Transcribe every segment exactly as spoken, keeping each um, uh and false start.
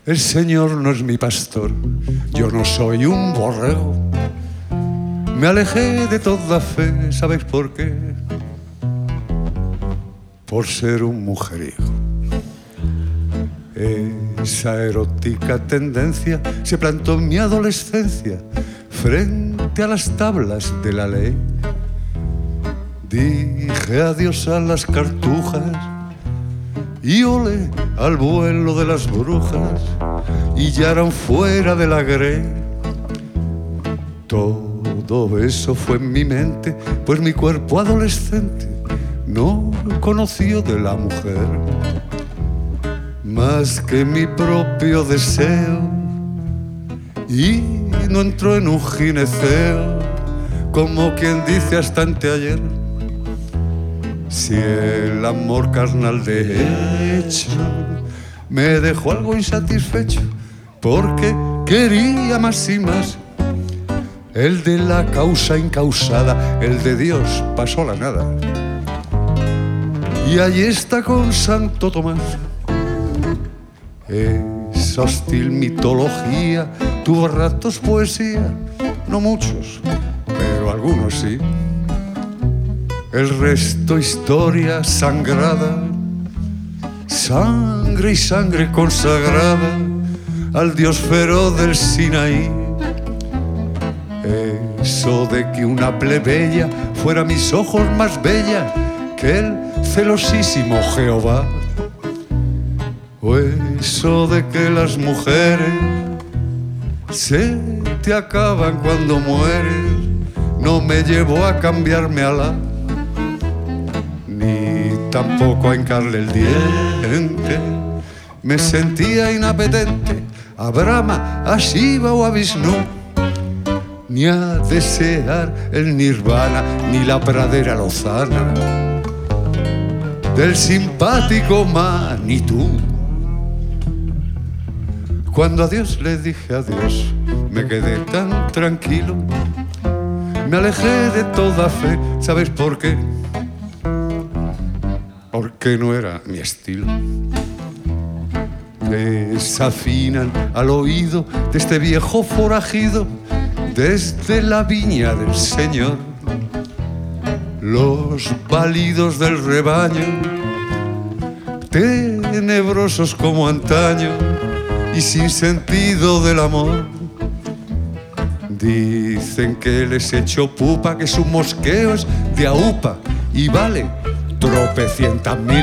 El Señor no es mi pastor, yo no soy un borrego. Me alejé de toda fe, ¿sabéis por qué? Por ser un mujeriego. Esa erótica tendencia se plantó en mi adolescencia frente a las tablas de la ley. Dije adiós a las cartujas y olé al vuelo de las brujas, y ya eran fuera de la grey. Todo eso fue en mi mente, pues mi cuerpo adolescente no conoció de la mujer más que mi propio deseo, y no entró en un gineceo, como quien dice hasta anteayer. Si el amor carnal de hecho me dejó algo insatisfecho, porque quería más y más. El de la causa incausada, el de Dios pasó a la nada. Y allí está con Santo Tomás. Esa hostil mitología tuvo ratos poesía, no muchos, pero algunos sí. El resto historia sangrada, sangre y sangre consagrada al dios feroz del Sinaí. Eso de que una plebeya fuera a mis ojos más bella que el celosísimo Jehová. O eso de que las mujeres se te acaban cuando mueres, no me llevó a cambiarme a la, ni tampoco a hincarle el diente. Me sentía inapetente a Brahma, a Shiva o a Vishnu, ni a desear el nirvana, ni la pradera lozana del simpático Manitú. Cuando a Dios le dije adiós, me quedé tan tranquilo, me alejé de toda fe. ¿Sabes por qué? Porque no era mi estilo. Desafinan al oído de este viejo forajido desde la viña del Señor los balidos del rebaño, tenebrosos como antaño y sin sentido del amor. Dicen que les echo pupa, que su mosqueo es de aupa y vale tropecientas mil.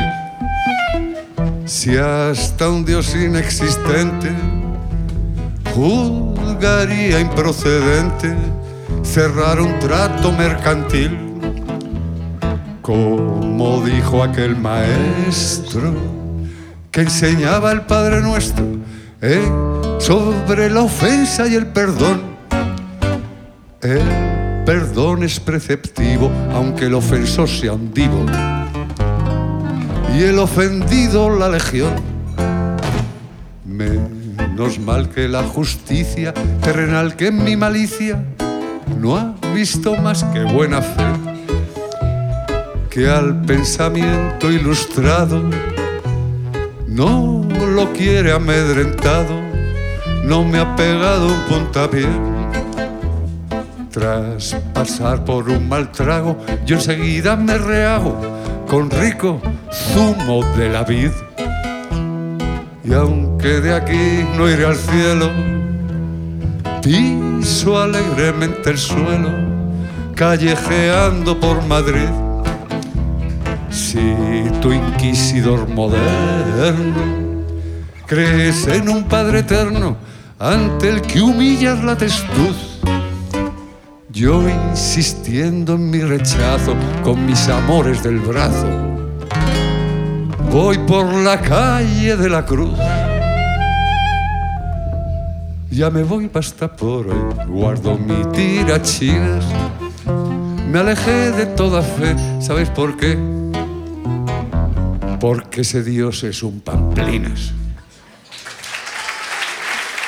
Si hasta un dios inexistente juzgaría improcedente cerrar un trato mercantil, como dijo aquel maestro que enseñaba el Padre Nuestro, ¿eh? sobre la ofensa y el perdón. El perdón es preceptivo, aunque el ofensor sea un divo y el ofendido la legión. Menos mal que la justicia terrenal, que en mi malicia no ha visto más que buena fe, que al pensamiento ilustrado no lo quiere amedrentado, no me ha pegado un puntapié. Tras pasar por un mal trago, yo enseguida me rehago con rico zumo de la vid. Y aunque de aquí no iré al cielo, piso alegremente el suelo, callejeando por Madrid. Si tu inquisidor moderno crees en un Padre eterno ante el que humillas la testuz, yo insistiendo en mi rechazo con mis amores del brazo, voy por la calle de la Cruz. Ya me voy basta por hoy, guardo mi tirachinas, me alejé de toda fe. ¿Sabéis por qué? Porque ese Dios es un pamplinas.